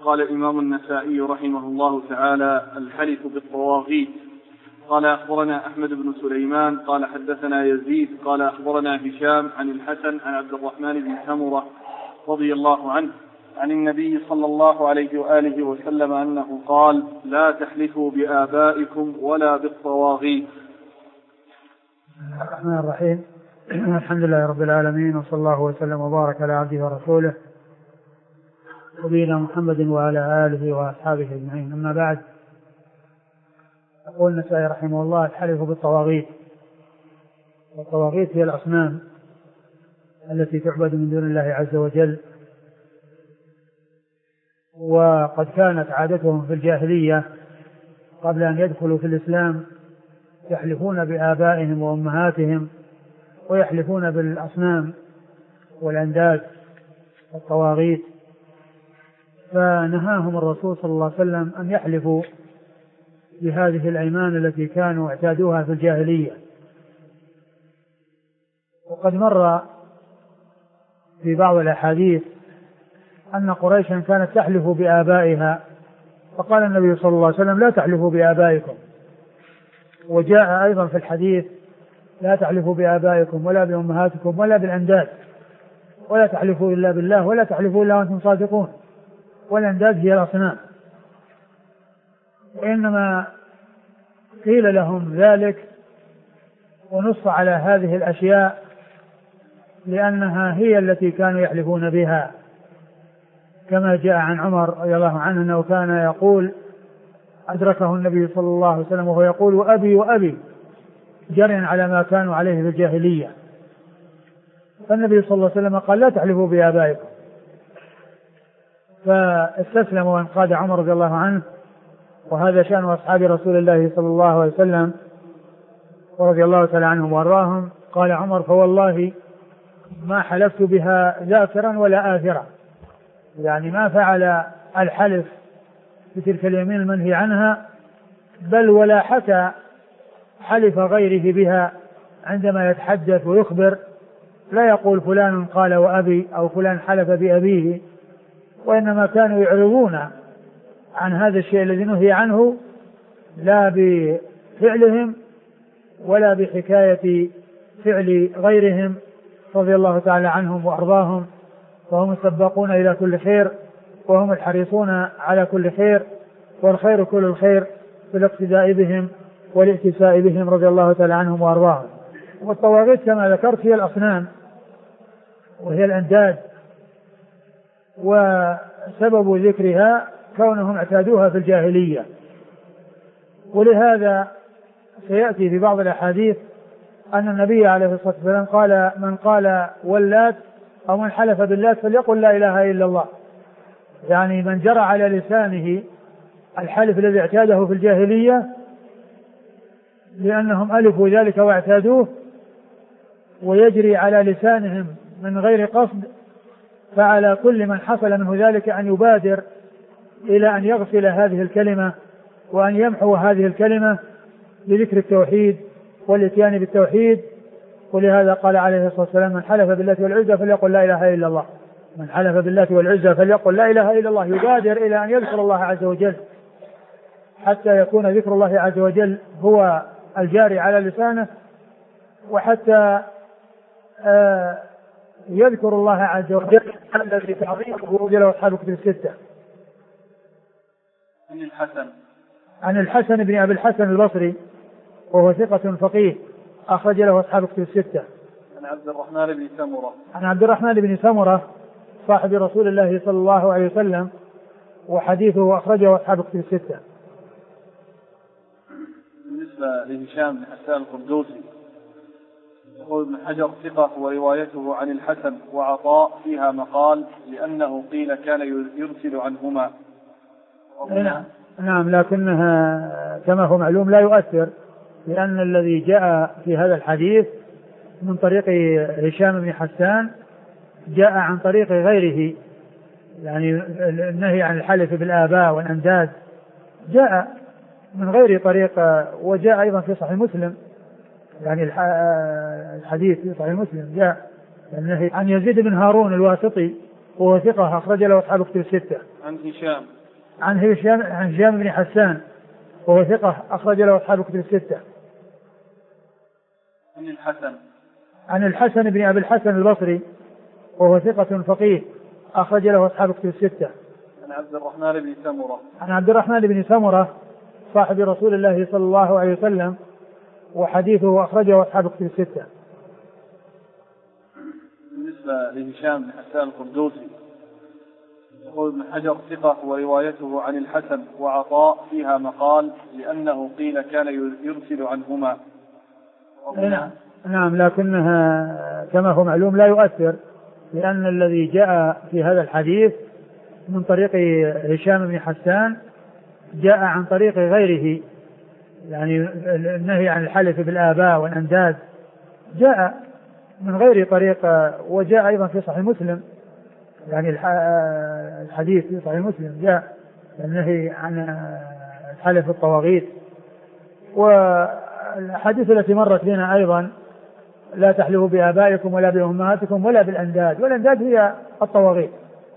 قال الإمام النسائي رحمه الله تعالى: الحلف بالطواغيت. قال أخبرنا أحمد بن سليمان قال حدثنا يزيد قال أخبرنا هشام عن الحسن عن عبد الرحمن بن سمرة رضي الله عنه عن النبي صلى الله عليه وآله وسلم أنه قال: لا تحلفوا بآبائكم ولا بالطواغيت. الرحمن الرحيم. الحمد لله رب العالمين، وصلى الله وسلم وبارك على عبده ورسوله نبينا محمد وعلى آله وأصحابه أجمعين. أما بعد، يقول النسائي رحمه الله: الحلف بالطواغيت. والطواغيت هي الأصنام التي تعبد من دون الله عز وجل، وقد كانت عادتهم في الجاهلية قبل أن يدخلوا في الإسلام يحلفون بآبائهم وأمهاتهم، ويحلفون بالأصنام والأنداد والطواغيت، فنهاهم الرسول صلى الله عليه وسلم أن يحلفوا بهذه الأيمان التي كانوا اعتادوها في الجاهلية. وقد مر في بعض الأحاديث أن قريشا كانت تحلف بآبائها، فقال النبي صلى الله عليه وسلم: لا تحلفوا بآبائكم. وجاء أيضا في الحديث: لا تحلفوا بآبائكم ولا بأمهاتكم ولا بالأنداد، ولا تحلفوا إلا بالله ولا تحلفوا إلا وأنتم صادقون. والأنداد هي الأصنام، وإنما قيل لهم ذلك ونص على هذه الأشياء لأنها هي التي كانوا يحلفون بها، كما جاء عن عمر رضي الله عنه أنه كان يقول: أدركه النبي صلى الله عليه وسلم وهو يقول: وأبي وأبي، جريا على ما كانوا عليه في الجاهلية. فالنبي صلى الله عليه وسلم قال: لا تحلفوا بآبائكم. فاستسلم وانقاد عمر رضي الله عنه، وهذا شأن أصحاب رسول الله صلى الله عليه وسلم ورضي الله تعالى عنهم وارضاهم. قال عمر: فوالله ما حلفت بها ذاكرا ولا آثرا، يعني ما فعل الحلف بتلك اليمين المنهي عنها، بل ولا حتى حلف غيره بها عندما يتحدث ويخبر، لا يقول فلان قال وأبي أو فلان حلف بأبيه، وإنما كانوا يعرضون عن هذا الشيء الذي نهي عنه، لا بفعلهم ولا بحكاية فعل غيرهم رضي الله تعالى عنهم وأرضاهم. فهم السباقون إلى كل خير، وهم الحريصون على كل خير، والخير كل الخير في الاقتداء بهم والائتساء بهم رضي الله تعالى عنهم وأرضاهم. والطواغيت كما ذكرت هي الأصنام وهي الأنداد، وسبب ذكرها كونهم اعتادوها في الجاهلية. ولهذا سيأتي في بعض الأحاديث أن النبي عليه الصلاة والسلام قال: من قال واللات أو من حلف باللات فليقل لا إله إلا الله، يعني من جرى على لسانه الحلف الذي اعتاده في الجاهلية لأنهم ألفوا ذلك واعتادوه، ويجري على لسانهم من غير قصد، فعلى كل من حصل منه ذلك أن يبادر إلى أن يغسل هذه الكلمة وأن يمحو هذه الكلمة بذكر التوحيد والاتيان بالتوحيد. ولهذا قال عليه الصلاة والسلام: من حلف بالله والعزى فليقل لا إله إلا الله. من حلف بالله والعزى فليقل لا إله إلا الله، يبادر إلى أن يذكر الله عز وجل حتى يكون ذكر الله عز وجل هو الجاري على لسانه، وحتى يذكر الله عز وجل الذي تعظيمه له أصحاب كتب الستة. عن الحسن بن أبي الحسن البصري وهو ثقة فقيه أخرج له أصحاب كتب الستة. عن عبد الرحمن بن سمرة صاحب رسول الله صلى الله عليه وسلم، وحديثه أخرجه أصحاب كتب الستة. بالنسبة لهشام بن حسان القردوسي يقول ابن حجر: ثقة، وروايته عن الحسن وعطاء فيها مقال لأنه قيل كان يرسل عنهما. نعم، لكنها كما هو معلوم لا يؤثر، لأن الذي جاء في هذا الحديث من طريق هشام بن حسان جاء عن طريق غيره، يعني النهي عن الحلف بالآباء والأنداد جاء من غير طريق. وجاء أيضا في صحيح مسلم، يعني الحديث في صحيح مسلم جاء النهي عن يزيد بن هارون الواسطي وهو ثقة أخرج له أصحاب كتب الستة. عن هشام بن حسان وهو ثقة أخرج له أصحاب الكتب الستة. عن الحسن بن أبي الحسن البصري وهو ثقة فقيه أخرج له أصحاب الكتب الستة. عن عبد الرحمن بن سمرة صاحب رسول الله صلى الله عليه وسلم وحديثه أخرجه أصحاب الكتب الستة. بالنسبة لهشام بن حسان القردوسي يقول ابن حجر ثقة وروايته عن الحسن وعطاء فيها مقال لأنه قيل كان يرسل عنهما. نعم لكنها كما هو معلوم لا يؤثر لأن الذي جاء في هذا الحديث من طريق هشام بن حسان جاء عن طريق غيره يعني النهي عن الحلف بالآباء والأنداد جاء من غير طريق وجاء أيضا في صحيح مسلم يعني الحديث في صحيح مسلم جاء النهي عن الحلف بالطواغيت والحديث التي مرت بنا أيضا لا تحلفوا بآبائكم ولا بأمهاتكم ولا بالأنداد والأنداد هي الطواغيت.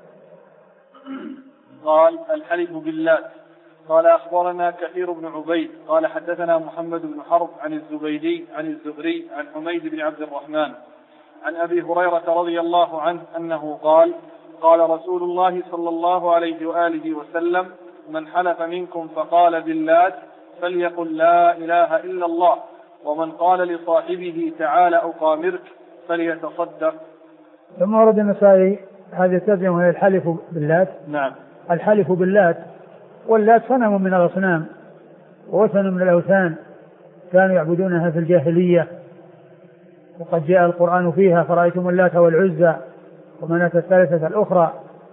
قال الحلف بالله. قال أخبرنا كثير بن عبيد قال حدثنا محمد بن حرب عن الزبيدي عن الزهري عن حميد بن عبد الرحمن عن أبي هريرة رضي الله عنه أنه قال قال رسول الله صلى الله عليه وآله وسلم من حلف منكم فقال بالله فليقل لا إله إلا الله ومن قال لصاحبه تعال أقامرك فليتصدق. ثم ورد النسائي هذه الترجمة وهي الحلف باللات. نعم. الحلف باللات واللات صنم من الأصنام ووثن من الأوثان كانوا يعبدونها في الجاهلية وقد جاء القرآن فيها فرأيتم اللات والعزى ومناة الثالثة الأخرى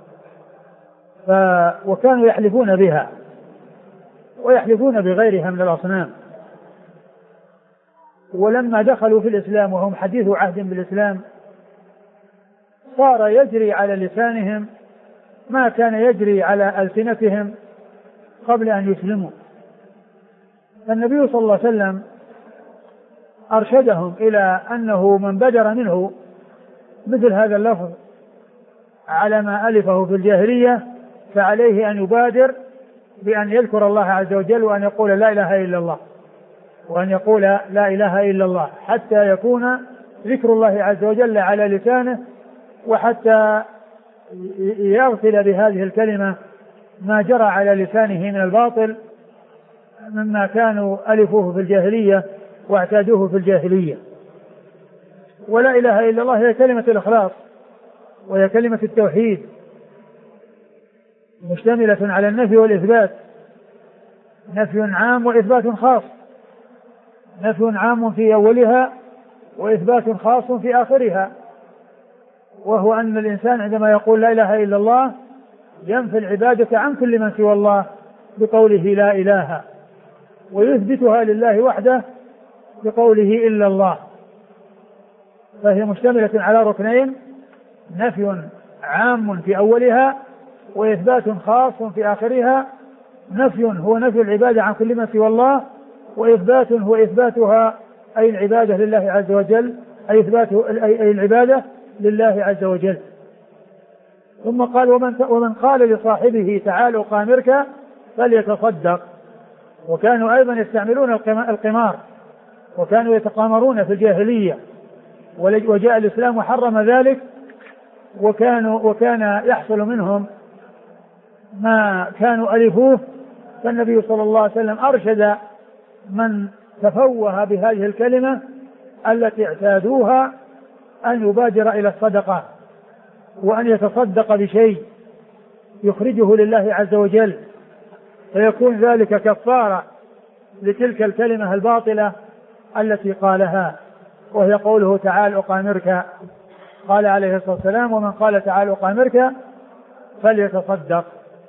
وكانوا يحلفون بها ويحلفون بغيرها من الأصنام. ولما دخلوا في الإسلام وهم حديث عهد بالإسلام صار يجري على لسانهم ما كان يجري على ألسنتهم قبل أن يسلموا. فالنبي صلى الله عليه وسلم أرشدهم إلى أنه من بدر منه مثل هذا اللفظ على ما ألفه في الجاهلية فعليه أن يبادر بأن يذكر الله عز وجل وأن يقول لا إله إلا الله وأن يقول لا إله إلا الله حتى يكون ذكر الله عز وجل على لسانه وحتى يغسل بهذه الكلمة ما جرى على لسانه من الباطل مما كانوا ألفوه في الجاهلية واعتادوه في الجاهلية. ولا إله إلا الله هي كلمة الإخلاص وهي كلمة التوحيد مشتملة على النفي والإثبات نفي عام وإثبات خاص نفي عام في أولها وإثبات خاص في آخرها وهو أن الإنسان عندما يقول لا إله إلا الله ينفي العبادة عن كل من سوى الله بقوله لا إله ويثبتها لله وحده بقوله إلا الله. فهي مشتملة على ركنين نفي عام في أولها وإثبات خاص في آخرها. نفي هو نفي العبادة عن كل من سوى الله وإثبات هو إثباتها أي العبادة لله عز وجل أي العبادة لله عز وجل. ثم قال ومن قال لصاحبه تعال أقامرك فليتصدق. وكانوا أيضا يستعملون القمار وكانوا يتقامرون في الجاهلية وجاء الإسلام وحرم ذلك وكان يحصل منهم ما كانوا ألفوه. فالنبي صلى الله عليه وسلم أرشد من تفوه بهذه الكلمة التي اعتادوها أن يبادر إلى الصدقة وأن يتصدق بشيء يخرجه لله عز وجل فيكون ذلك كفارة لتلك الكلمة الباطلة التي قالها وهي قوله تعال أقامرك. قال عليه الصلاة والسلام ومن قال تعال أقامرك فليتصدق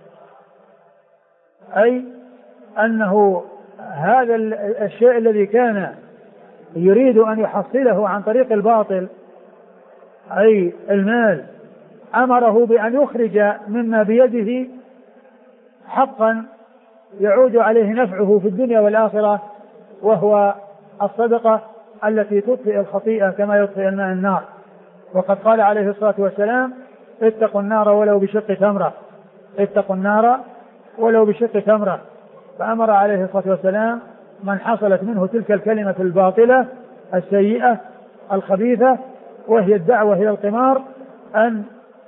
أي أنه هذا الشيء الذي كان يريد أن يحصله عن طريق الباطل أي المال أمره بأن يخرج مما بيده حقا يعود عليه نفعه في الدنيا والآخرة وهو الصدقة التي تطفئ الخطيئة كما يطفئ الماء النار. وقد قال عليه الصلاة والسلام اتقوا النار ولو بشق تمرة اتقوا النار ولو بشق تمرة. فأمر عليه الصلاة والسلام من حصلت منه تلك الكلمة الباطلة السيئة الخبيثة وهي الدعوة إلى القمار أن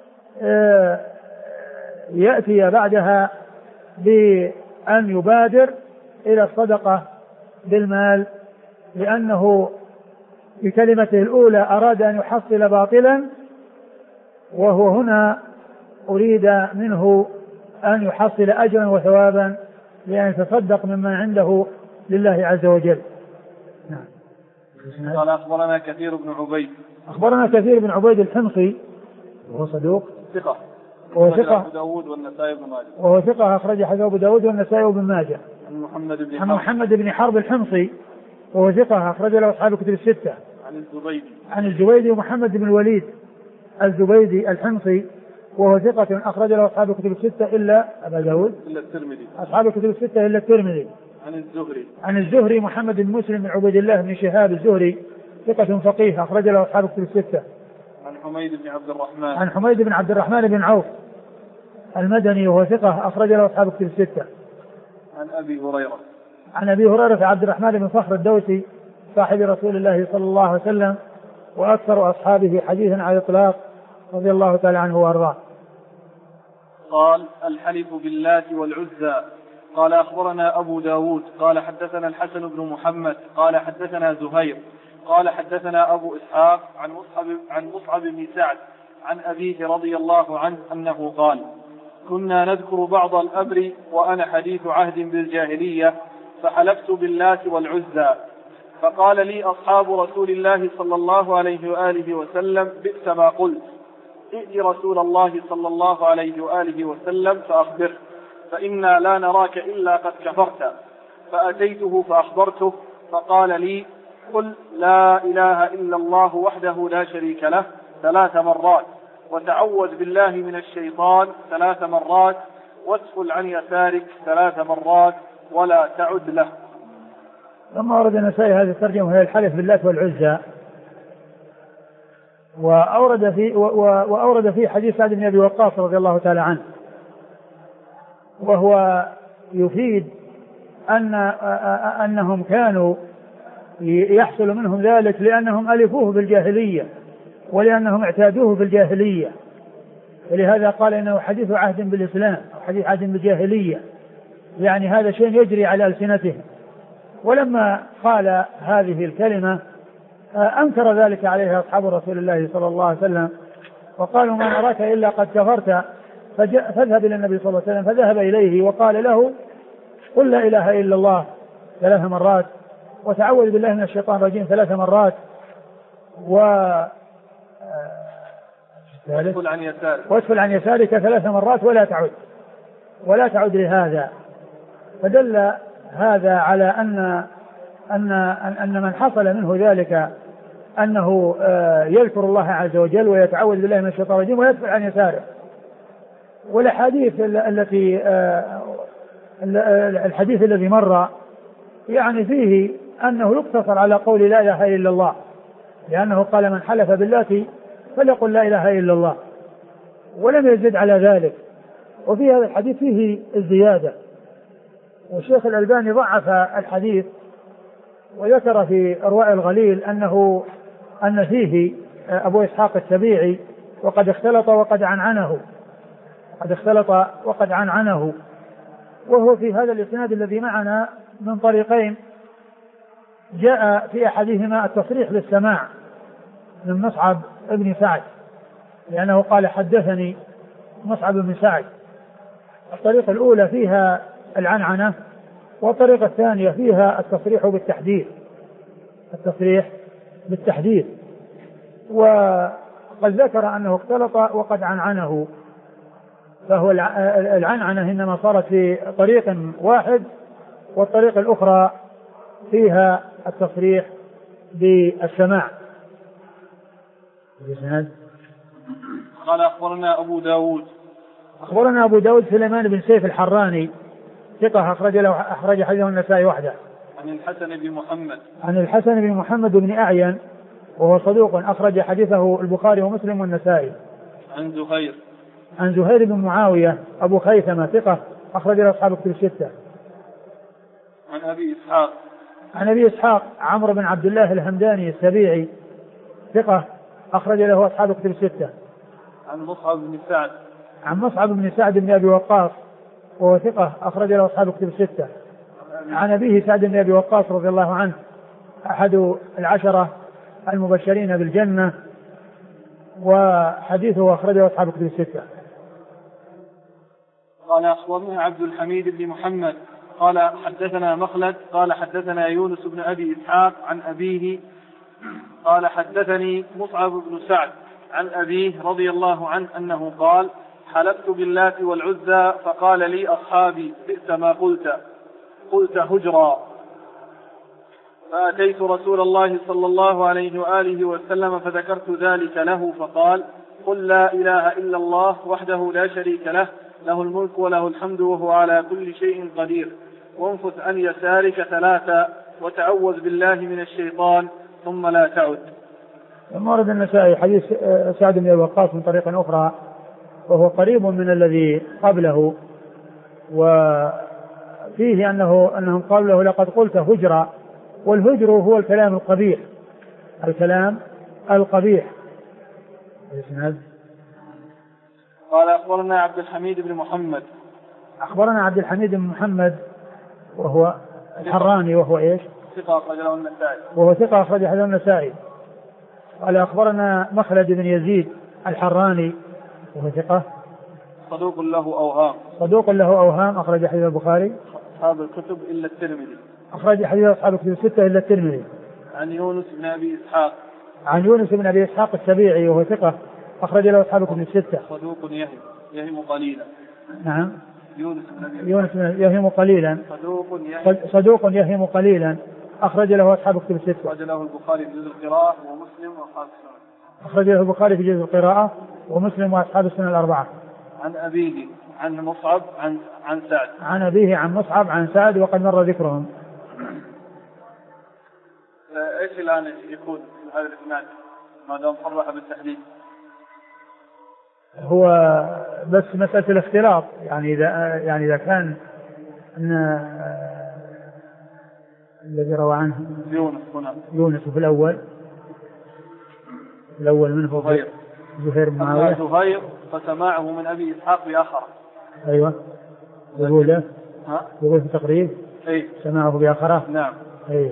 يأتي بعدها بأن يبادر إلى الصدقة بالمال، لأنه بكلمته الأولى أراد أن يحصل باطلا، وهو هنا أريد منه أن يحصل أجرا وثوابا لأن يتصدق مما عنده لله عز وجل. نعم. قال أخبرنا كثير بن عبيد. أخبرنا كثير بن عبيد الحمصي وهو صدوق ثقة. وهو ثقة أبو داود والنسائي بن ماجه. وهو ثقة أخرج حديث أبو داود والنسائي بن ماجه. عن محمد بن حرب الحمصي وهو ثقة أخرج له أصحاب الكتب الستة. عن الزبيدي ومحمد بن الوليد الزبيدي الحمصي وهو ثقة أخرج له أصحاب الكتب الستة إلا أبا داود إلا الترمذي. أصحاب الكتب الستة إلا الترمذي. عن الزهري محمد بن مسلم بن عبيد الله بن شهاب الزهري ثقة فقيه أخرج له أصحاب الكتب الستة. عن حميد بن عبد الرحمن بن عوف المدني وهو ثقة أخرج له أصحاب الكتب الستة. عن أبي هريرة عبد الرحمن بن صخر الدوسي صاحب رسول الله صلى الله عليه وسلم وأكثر أصحابه حديثا على الإطلاق رضي الله تعالى عنه وأرضاه. قال الحلف باللات والعزى. قال أخبرنا أبو داود قال حدثنا الحسن بن محمد قال حدثنا زهير قال حدثنا أبو إسحاق عن مصعب بن سعد عن أبيه رضي الله عنه أنه قال كنا نذكر بعض الأمر وأنا حديث عهد بالجاهلية فحلفت باللات والعزى فقال لي أصحاب رسول الله صلى الله عليه وآله وسلم بئس ما قلت ائت رسول الله صلى الله عليه وآله وسلم فأخبره فإنا لا نراك إلا قد كفرت. فأتيته فأخبرته فقال لي قل لا إله إلا الله وحده لا شريك له 3 مرات وتعوذ بالله من الشيطان 3 مرات واسفل عن يسارك 3 مرات ولا تعد له. ثم ورد النسائي هذه الترجمة وهي الحلف باللات والعزى، وأورد فيه حديث سعد بن أبي وقاص رضي الله تعالى عنه، وهو يفيد أنهم كانوا يحصل منهم ذلك لأنهم ألفوه بالجاهلية ولأنهم اعتادوه بالجاهلية، ولهذا قال إنه حديث عهد بالإسلام أو حديث عهد بالجاهلية، يعني هذا شيء يجري على ألسنتهم. ولما قال هذه الكلمة أنكر ذلك عليها أصحاب رسول الله صلى الله عليه وسلم وقالوا ما نراك إلا قد كفرت، فاذهب إلى النبي صلى الله عليه وسلم فذهب إليه وقال له قل لا إله إلا الله 3 مرات وتعوذ بالله من الشيطان الرجيم 3 مرات واسفل عن يسارك 3 مرات ولا تعد لهذا. فدل هذا على أن من حصل منه ذلك أنه يذكر الله عز وجل ويتعوذ بالله من الشيطان الرجيم ويسفل عن يساره. الحديث الذي مر يعني فيه أنه يقتصر على قول لا إله إلا الله، لأنه قال من حلف باللات فليقل لا إله إلا الله ولم يزد على ذلك. وفي هذا الحديث فيه الزيادة، والشيخ الألباني ضعف الحديث وذكر في إرواء الغليل أن فيه أبو إسحاق السبيعي وقد اختلط وقد عنعنه، وهو في هذا الإسناد الذي معنا من طريقين، جاء في أحدهما التصريح بالسماع من مصعب بن سعد لأنه قال حدثني مصعب بن سعد. الطريقة الأولى فيها العنعنة، والطريقة الثانية فيها التصريح بالتحديث، وقد ذكر أنه اختلط وقد عنعنه، فهو العنعنة إنما صارت في طريق واحد، والطريقة الأخرى فيها التصريح بالسماع. قال أخبرنا أبو داود سليمان بن سيف الحراني ثقة أخرج حديثه النسائي وحده. عن الحسن بن محمد بن أعين وهو صدوق أخرج حديثه البخاري ومسلم والنسائي. عن زهير بن معاوية أبو خيثمة ثقة أخرج له أصحاب الكتب الستة. عن أبي إسحاق عمرو بن عبد الله الهمداني السبيعي ثقة أخرج له أصحاب الكتب الستة. عن مصعب بن سعد بن أبي وقاص وهو ثقة أخرج له أصحاب الكتب الستة. عن أبيه سعد بن أبي وقاص رضي الله عنه أحد العشرة المبشرين بالجنة وحديثه أخرجه أصحاب الكتب الستة. قال أخبرنا عبد الحميد بن محمد قال حدثنا مخلد قال حدثنا يونس بن أبي إسحاق عن أبيه قال حدثني مصعب بن سعد عن أبيه رضي الله عنه أنه قال حلفت باللات والعزى فقال لي أصحابي بئس ما قلت هجرا، فأتيت رسول الله صلى الله عليه وآله وسلم فذكرت ذلك له فقال قل لا إله إلا الله وحده لا شريك له له الملك وله الحمد وهو على كل شيء قدير، وانفث عن يسارك 3 وتعوذ بالله من الشيطان ثم لا تعد. ثم ورد النسائي حديث سعد بن وقاص من طريق أخرى وهو قريب من الذي قبله، وفيه أنهم قالوا له لقد قلت هجرا، والهجر هو الكلام القبيح. قال أخبرنا عبد الحميد بن محمد وهو الحراني وهو إيش؟ ثقة أخرجه النسائي. وهو ثقة أخرجه النسائي. قال أخبرنا مخلد بن يزيد الحراني وهو ثقة صدوق له أوهام أخرج حديث البخاري أصحاب الكتب إلا الترمذي. أخرج حديث أصحاب الكتب الستة إلا الترمذي. عن يونس بن أبي إسحاق السبيعي وهو ثقة أخرج له أصحاب الكتب الستة. صدوق يهم قليلا. نعم. يونس يهم قليلا. صدوق يهم قليلا أخرج له أصحاب الكتب الستة. أخرج له البخاري في جزء القراءة ومسلم وأصحاب السنن. أخرج له البخاري في جزء القراءة ومسلم وأصحاب السنن الأربعة. عن أبيه عن مصعب عن سعد. عن أبيه عن مصعب عن سعد وقد مر ذكرهم. إيش الآن يكون هذا الإسناد ما دام صرح بالتحديد؟ هو بس مسألة الاختلاط، يعني إذا كان أن الذي روى عنه يونس في الأول منه زهير بن معاوية. زهير فسماعه من أبي إسحاق بآخر. أيوة. يقول في تقريب سماعه بآخره. نعم. أيوة.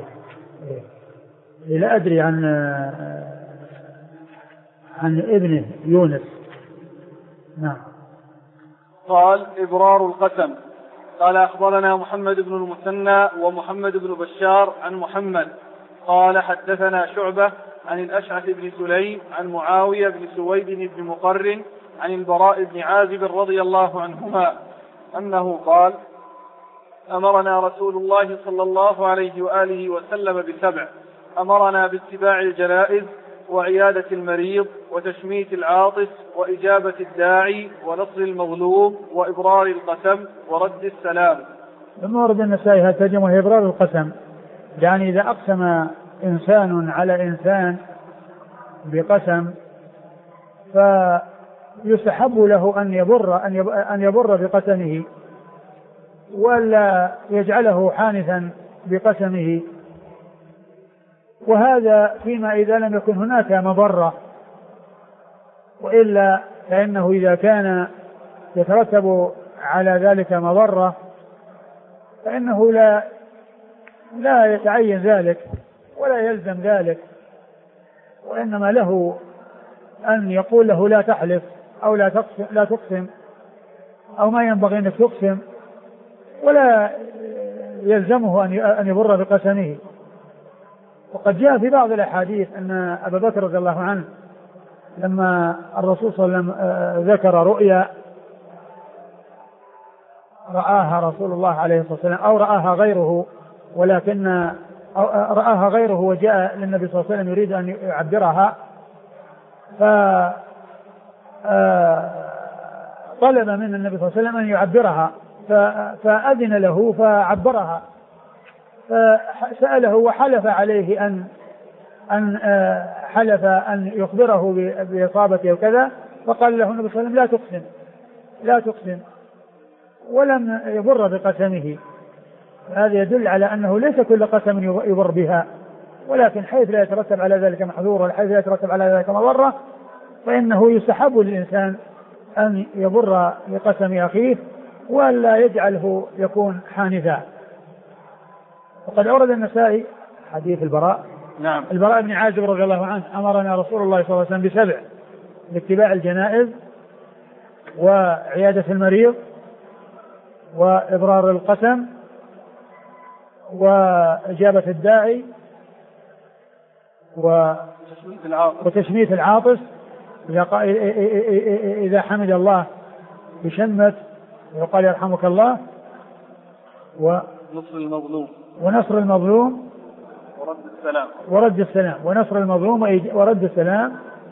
لا أدري عن ابنه يونس. نعم. قال إبرار القسم. قال أخبرنا محمد بن المثنى ومحمد بن بشار عن محمد قال حدثنا شعبة عن الأشعث بن سليم عن معاوية بن سويد بن مقرن عن البراء بن عازب رضي الله عنهما أنه قال أمرنا رسول الله صلى الله عليه وآله وسلم ب7: أمرنا باتباع الجنائز وعيادة المريض وتشميت العاطس وإجابة الداعي ونصر المظلوم وإبرار القسم ورد السلام. ثم ورد النسائي هذا ترجمة إبرار القسم، يعني إذا أقسم إنسان على إنسان بقسم فيستحب له أن يبر بقسمه ولا يجعله حانثا بقسمه، وهذا فيما إذا لم يكن هناك مضرة، وإلا فإنه إذا كان يترتب على ذلك مضرة فإنه لا يتعين ذلك ولا يلزم ذلك، وإنما له أن يقول له لا تحلف أو لا تقسم أو ما ينبغي أن تقسم، ولا يلزمه أن يبر بقسمه. وقد جاء في بعض الأحاديث أن أبا بكر رضي الله عنه لما الرسول صلى الله عليه وسلم ذكر رؤيا رآها رسول الله عليه الصلاة والسلام أو رآها غيره، ولكن رآها غيره وجاء للنبي صلى الله عليه وسلم يريد أن يعبرها، فطلب من النبي صلى الله عليه وسلم أن يعبرها فأذن له فعبرها، فسأله وحلف عليه حلف أن يخبره بإصابته وكذا، فقال له النبي صلى الله عليه وسلم لا تقسم لا تقسم ولم يبر بقسمه. هذا يدل على أنه ليس كل قسم يبر بها، ولكن حيث لا يترتب على ذلك محذور وحيث لا يترتب على ذلك مضرة فإنه يستحب للإنسان أن يبر بقسم أخيه ولا يجعله يكون حانثا. وقد أورد النسائي حديث البراء. نعم. البراء بن عازب رضي الله عنه أمرنا رسول الله صلى الله عليه وسلم ب7: باتباع الجنائز، وعيادة المريض، وإبرار القسم، وإجابة الداعي، وتشميت العاطس إذا حمد الله يشمت وقال يرحمك الله، ونصر المظلوم ورد السلام ونصر المظلوم ورد السلام.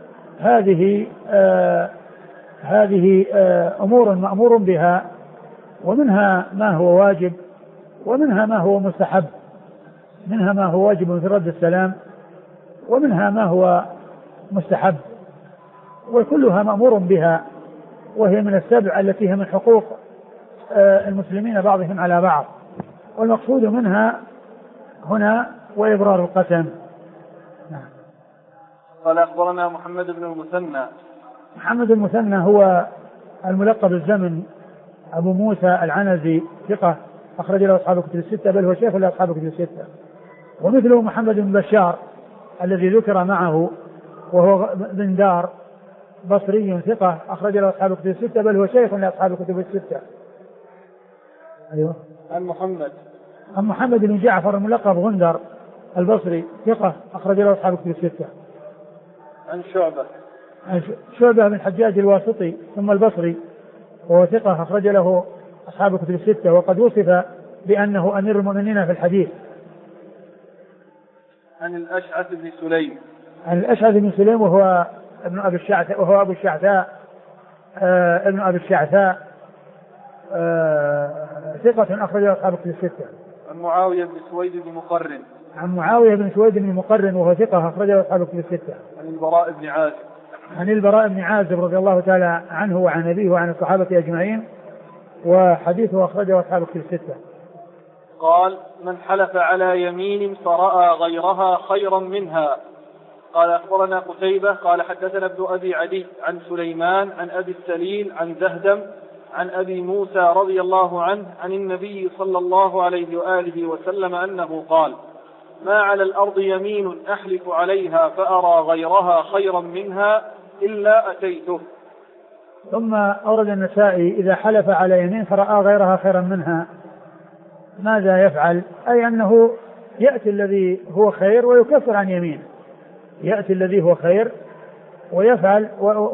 هذه أمور مأمور بها، ومنها ما هو واجب ومنها ما هو مستحب، منها ما هو واجب في رد السلام ومنها ما هو مستحب، وكلها مأمور بها، وهي من السبع التي هي من حقوق المسلمين بعضهم على بعض، والمقصود منها هنا وإبرار القسم. قال أخبرنا محمد بن المثنى. محمد المثنى هو الملقب بالزمن، أبو موسى العنزي، ثقة أخرج له أصحاب الكتب الستة، بل هو شيخ لأصحاب الكتب الستة. ومثله محمد بن بشار الذي ذكر معه، وهو بن دار، بصري ثقة أخرج له أصحاب الكتب الستة، بل هو شيخ لأصحاب الكتب الستة. أيوه. عن محمد بن جعفر الملقب غندر البصري، ثقة أخرج له أصحاب الكتب الستة. عن شعبة بن حجاج الواسطي ثم البصري، وهو ثقة أخرج له أصحاب الكتب الستة، وقد وصف بأنه أمير المؤمنين في الحديث. عن الأشعث بن سليم. عن الأشعث بن سليم وهو ابن أبي الشعثاء، وهو أبو الشعثاء ابن أبي الشعثاء، ثقة أخرج له أصحاب الكتب الستة. عن معاوية بن سويد بن مقرن. عن معاوية بن سويد بن مقرن وهو ثقة أخرج له أصحاب الكتب الستة. عن البراء بن عازب. عن البراء بن عازب رضي الله تعالى عنه وعن أبيه وعن الصحابة أجمعين، وحديثه أخرجه أصحاب الكتب الستة. قال: من حلف على يمين فرأى غيرها خيرا منها. قال أخبرنا قتيبة قال حدثنا ابن أبي عدي عن سليمان عن أبي السليل عن زهدم عن أبي موسى رضي الله عنه عن النبي صلى الله عليه وآله وسلم أنه قال: ما على الأرض يمين أحلف عليها فأرى غيرها خيرا منها إلا أتيته. ثم أورد النسائي: إذا حلف على يمين فرأى غيرها خيرا منها ماذا يفعل؟ أي أنه يأتي الذي هو خير ويكفر عن يمينه، يأتي الذي هو خير ويفعل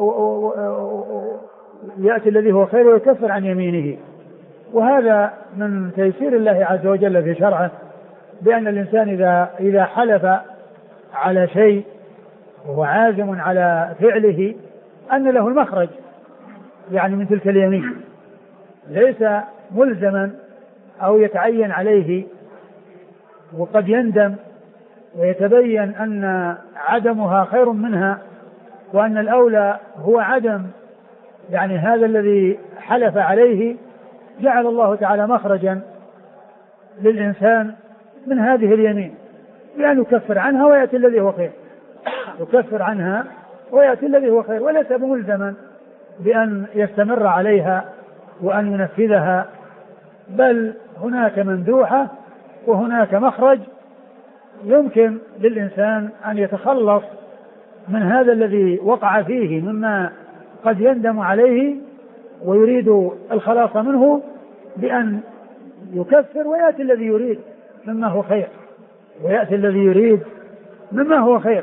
يأتي الذي هو خير ويكفر عن يمينه. وهذا من تيسير الله عز وجل في شرعه، بأن الإنسان إذا حلف على شيء وهو عازم على فعله أن له المخرج يعني من تلك اليمين، ليس ملزما أو يتعين عليه، وقد يندم ويتبين أن عدمها خير منها، وأن الأولى هو عدم يعني هذا الذي حلف عليه. جعل الله تعالى مخرجا للإنسان من هذه اليمين بأن يكفر عنها ويأتي الذي هو خير، يكفر عنها ويأتي الذي هو خير، وليس بملزما بأن يستمر عليها وأن ينفذها، بل هناك مندوحة وهناك مخرج يمكن للإنسان أن يتخلص من هذا الذي وقع فيه مما قد يندم عليه ويريد الخلاص منه بأن يكفر ويأتي الذي يريد مما هو خير، ويأتي الذي يريد مما هو خير.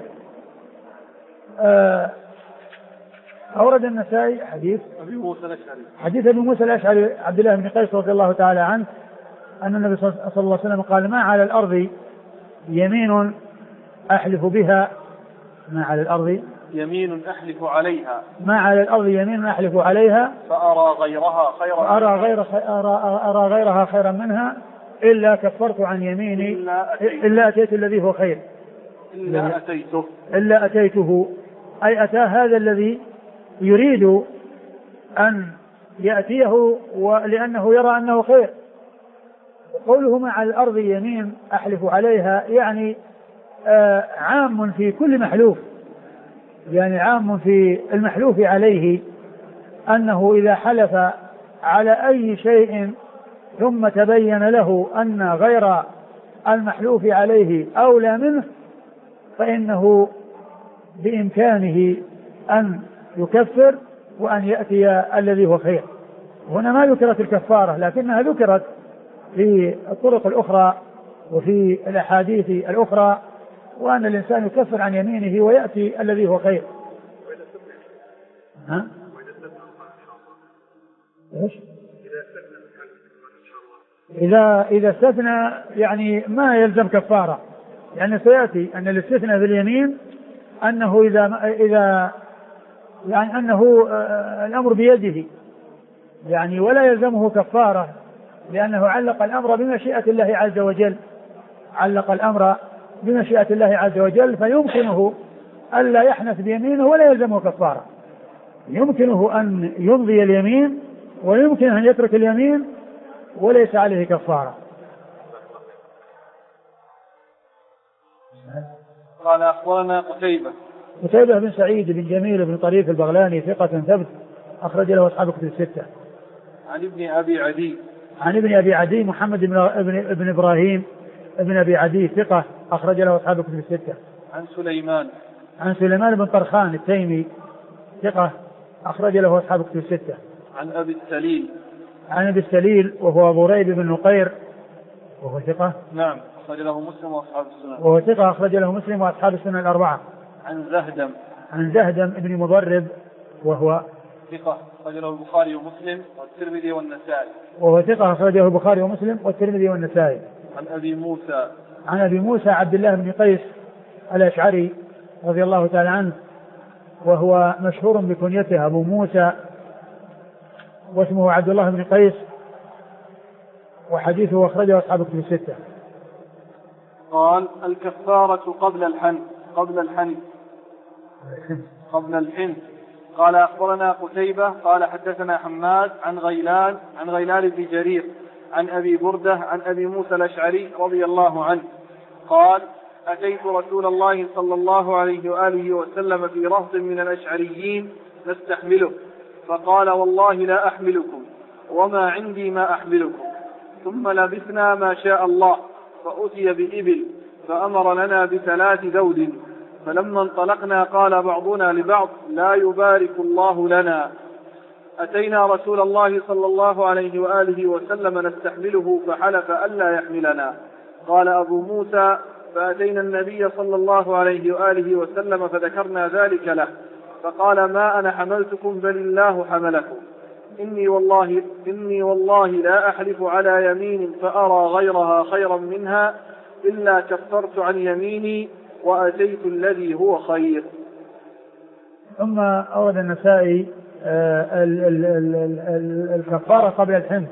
أورد النسائي حديث أبي موسى الأشعري عبد الله بن قيس رضي الله تعالى عنه أن النبي صلى الله عليه وسلم قال: ما على الأرض يمين أحلف بها، ما على الأرض يمين أحلف عليها، ما على الأرض يمين أحلف عليها فأرى غيرها خيرا منها إلا كفرت عن يميني إلا أتيت الذي هو خير إلا أتيته، أي أتى هذا الذي يريد أن يأتيه لأنه يرى أنه خير. قوله مع الأرض يمين أحلف عليها يعني عام في كل محلوف، يعني عام في المحلوف عليه، أنه إذا حلف على أي شيء ثم تبين له أن غير المحلوف عليه أولى منه فإنه بإمكانه أن يكفر وأن يأتي الذي هو خير. هنا ما ذكرت الكفارة لكنها ذكرت في الطرق الأخرى وفي الأحاديث الأخرى، وأن الإنسان يكفر عن يمينه ويأتي الذي هو خير. ها؟ إذا استثنى يعني ما يلزم كفارة، يعني سيأتي أن الاستثناء في اليمين أنه إذا يعني أنه الأمر بيده يعني ولا يلزمه كفارة، لأنه علق الأمر بمشيئة الله عز وجل، علق الأمر بمشيئة الله عز وجل، فيمكنه ألا يحنث بيمينه ولا يلزمه كفارة، يمكنه أن يمضي اليمين ويمكن أن يترك اليمين وليس عليه كفارة. قال أخبرنا قتيبة بن سعيد بن جميل بن طريف البغلاني ثقة ثبت أخرج له أصحاب كتب الستة. عن ابن أبي عدي محمد بن إبراهيم ابن أبي عدي ثقة أخرج له أصحاب كتب الستة. عن سليمان بن طرخان التيمي ثقة أخرج له أصحاب كتب الستة. عن أبي السليل وهو أبو ريب بن نقير وهو ثقة نعم أخرج له مسلم وأصحاب السنن. وهو ثقة أخرج له مسلم وأصحاب السنن الأربعة. عن زهدم ابن مضرب وهو ثقة أخرج له البخاري ومسلم والترمذي والنسائي. وهو ثقة أخرجه البخاري ومسلم والترمذي والنسائي. عن أبي موسى عبد الله بن قيس الأشعري رضي الله تعالى عنه، وهو مشهور بكنيته أبو موسى، واسمه عبد الله بن قيس، وحديثه أخرجه أصحاب الكتب الستة. قال الكفارة قبل الحنث. قال أخبرنا قتيبة قال حدثنا حماد عن غيلان بن جرير عن أبي بردة عن أبي موسى الأشعري رضي الله عنه قال أتيت رسول الله صلى الله عليه وآله وسلم في رهط من الأشعريين نستحمله، فقال والله لا أحملكم وما عندي ما أحملكم. ثم لبثنا ما شاء الله فأتي بإبل فأمر لنا ب3 ذود، فلما انطلقنا قال بعضنا لبعض لا يبارك الله لنا. أتينا رسول الله صلى الله عليه وآله وسلم نستحمله فحلف ألا يحملنا. قال أبو موسى فأتينا النبي صلى الله عليه وآله وسلم فذكرنا ذلك له، فقال ما أنا حملتكم بل الله حملكم. إني والله لا أحلف على يمين فأرى غيرها خيرا منها إلا كفرت عن يميني وأتيت الذي هو خير. ثم أورد النسائي الكفارة قبل الحنث.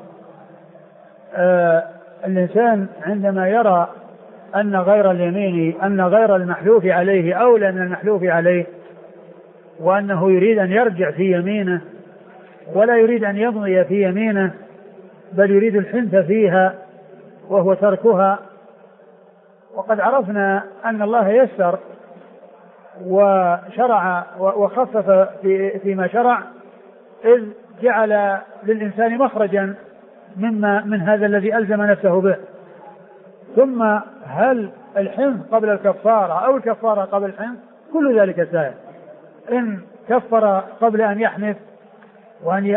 الإنسان عندما يرى أن غير اليمين أن غير المحلوف عليه أولى من المحلوف عليه، وأنه يريد أن يرجع في يمينه ولا يريد أن يمضي في يمينه بل يريد الحنث فيها وهو تركها. وقد عرفنا أن الله يسر وشرع وخفف فيما شرع، إذ جعل للإنسان مخرجا من هذا الذي ألزم نفسه به. ثم هل الحنث قبل الكفارة أو الكفارة قبل الحنث؟ كل ذلك سائر. إن كفر قبل أن يحنث وأن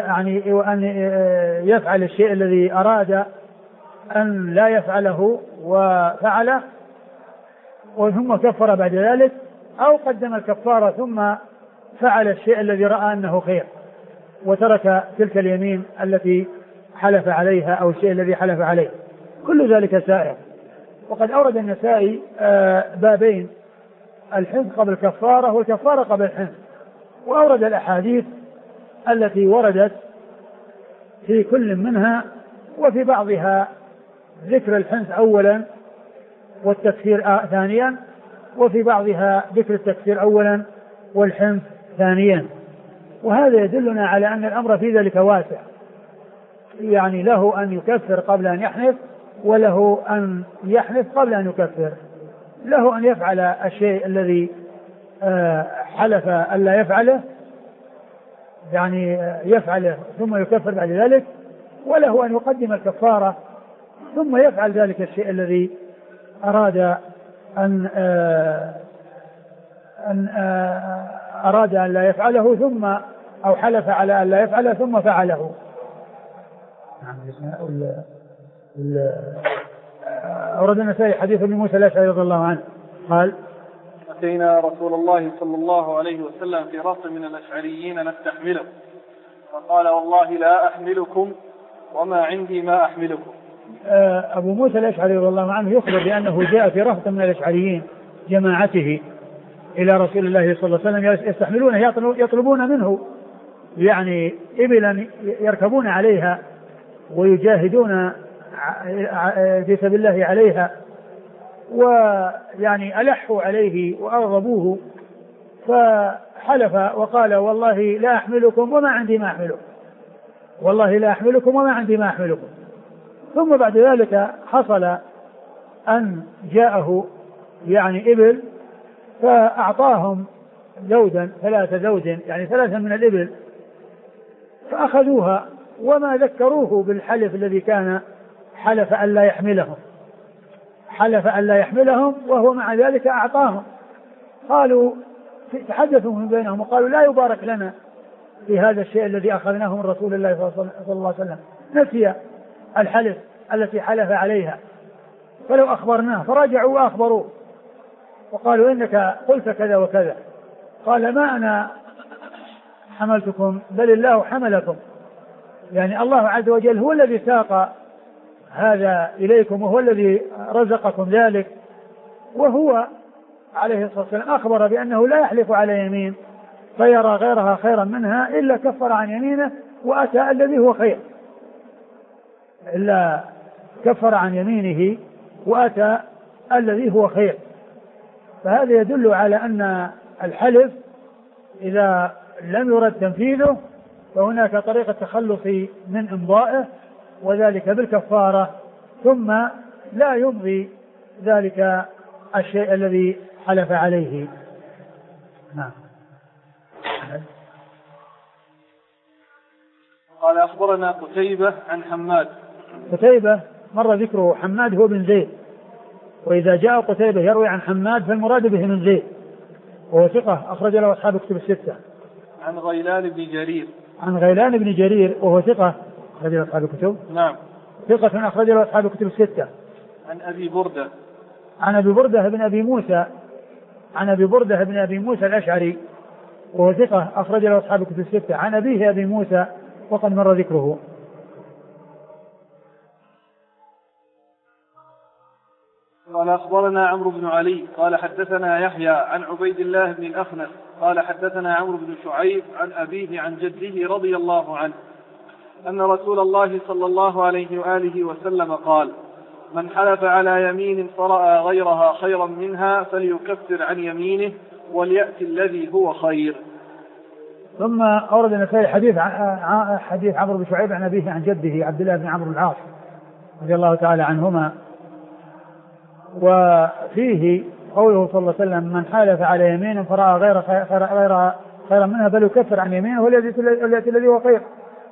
يفعل الشيء الذي أراد أن لا يفعله وفعله ثم كفر بعد ذلك، أو قدم الكفارة ثم فعل الشيء الذي رأى أنه خير وترك تلك اليمين التي حلف عليها أو الشيء الذي حلف عليه، كل ذلك سائر. وقد أورد النسائي بابين: الحنث قبل الكفارة والكفارة قبل الحنث، وأورد الأحاديث التي وردت في كل منها، وفي بعضها ذكر الحنث أولا والتكفير ثانيا، وفي بعضها ذكر التكفير أولا والحنث ثانيا. وهذا يدلنا على أن الأمر في ذلك واسع، يعني له أن يكفر قبل أن يحنث، وله أن يحنث قبل أن يكفر. له أن يفعل الشيء الذي حلف ألا يفعله، يعني يفعله ثم يكفر بعد ذلك، وله أن يقدم الكفارة ثم يفعل ذلك الشيء الذي أراد أن لا يفعله، ثم أو حلف على أن لا يفعله ثم فعله. أورد النسائي حديث ابن موسى الأشعري رضي الله عنه قال: أتينا رسول الله صلى الله عليه وسلم في رهط من الأشعريين نستحمله، فقال: والله لا أحملكم وما عندي ما أحملكم. أبو موسى الأشعري رضي الله عنه يخبر بأنه جاء في رهط من الأشعريين جماعته إلى رسول الله صلى الله عليه وسلم يستحملونه، يطلبون منه يعني إبلا يركبون عليها ويجاهدون في سبيل الله عليها، ويعني ألحوا عليه وأغضبوه، فحلف وقال: والله لا أحملكم وما عندي ما أحملكم، والله لا أحملكم وما عندي ما أحملكم. ثم بعد ذلك حصل أن جاءه يعني إبل، فأعطاهم زوجا 3 زوج، يعني 3 من الإبل، فأخذوها وما ذكروه بالحلف الذي كان حلف أن لا يحملهم، حلف أن لا يحملهم وهو مع ذلك أعطاهم. قالوا تحدثوا من بينهم وقالوا: لا يبارك لنا في هذا الشيء الذي أخذناه من رسول الله صلى الله عليه وسلم، نسي الحلف التي حلف عليها، فلو أخبرناه. فرجعوا وأخبروه وقالوا: إنك قلت كذا وكذا. قال: ما أنا حملتكم بل الله حملكم، يعني الله عز وجل هو الذي ساق هذا إليكم وهو الذي رزقكم ذلك، وهو عليه الصلاة والسلام أخبر بأنه لا يحلف على يمين فيرى غيرها خيرا منها إلا كفر عن يمينه وأتى الذي هو خير، إلا كفر عن يمينه وأتى الذي هو خير. فهذا يدل على أن الحلف إذا لم يرد تنفيذه فهناك طريقة تخلص من إمضائه، وذلك بالكفارة، ثم لا يمضي ذلك الشيء الذي حلف عليه. نعم. قال: أخبرنا قتيبة عن حماد. قتيبة مر ذكره، حماد هو بن زيد، وإذا جاء قتيبة يروي عن حماد فالمراد به من زيد، وهو ثقة أخرج له أصحاب الكتب الستة. عن غيلان بن جرير. عن غيلان بن جرير وهو ثقة أخرج له أصحاب الكتب. نعم. ثقة أخرج له أصحاب الكتب الستة. عن أبي بردة. عن أبي بردة بن أبي موسى، عن أبي بردة بن أبي موسى الأشعري وهو ثقة أخرج له أصحاب الكتب الستة. عن أبيه أبي موسى وقد مر ذكره. قال: أخبرنا عمرو بن علي قال: حدثنا يحيى عن عبيد الله بن الأخنس قال: حدثنا عمرو بن شعيب عن أبيه عن جده رضي الله عنه أن رسول الله صلى الله عليه وآله وسلم قال: من حلف على يمين فرأى غيرها خيرا منها فليكفر عن يمينه وليأتي الذي هو خير. ثم أورد النسائي حديث عمرو بن شعيب عن أبيه عن جده عبد الله بن عمرو بن العاص رضي الله تعالى عنهما، وفيه قوله صلى الله عليه وسلم: من حلف على يمين فرأى غير خيرا منها فليكفر عن يمينه وليأتي الذي هو خير،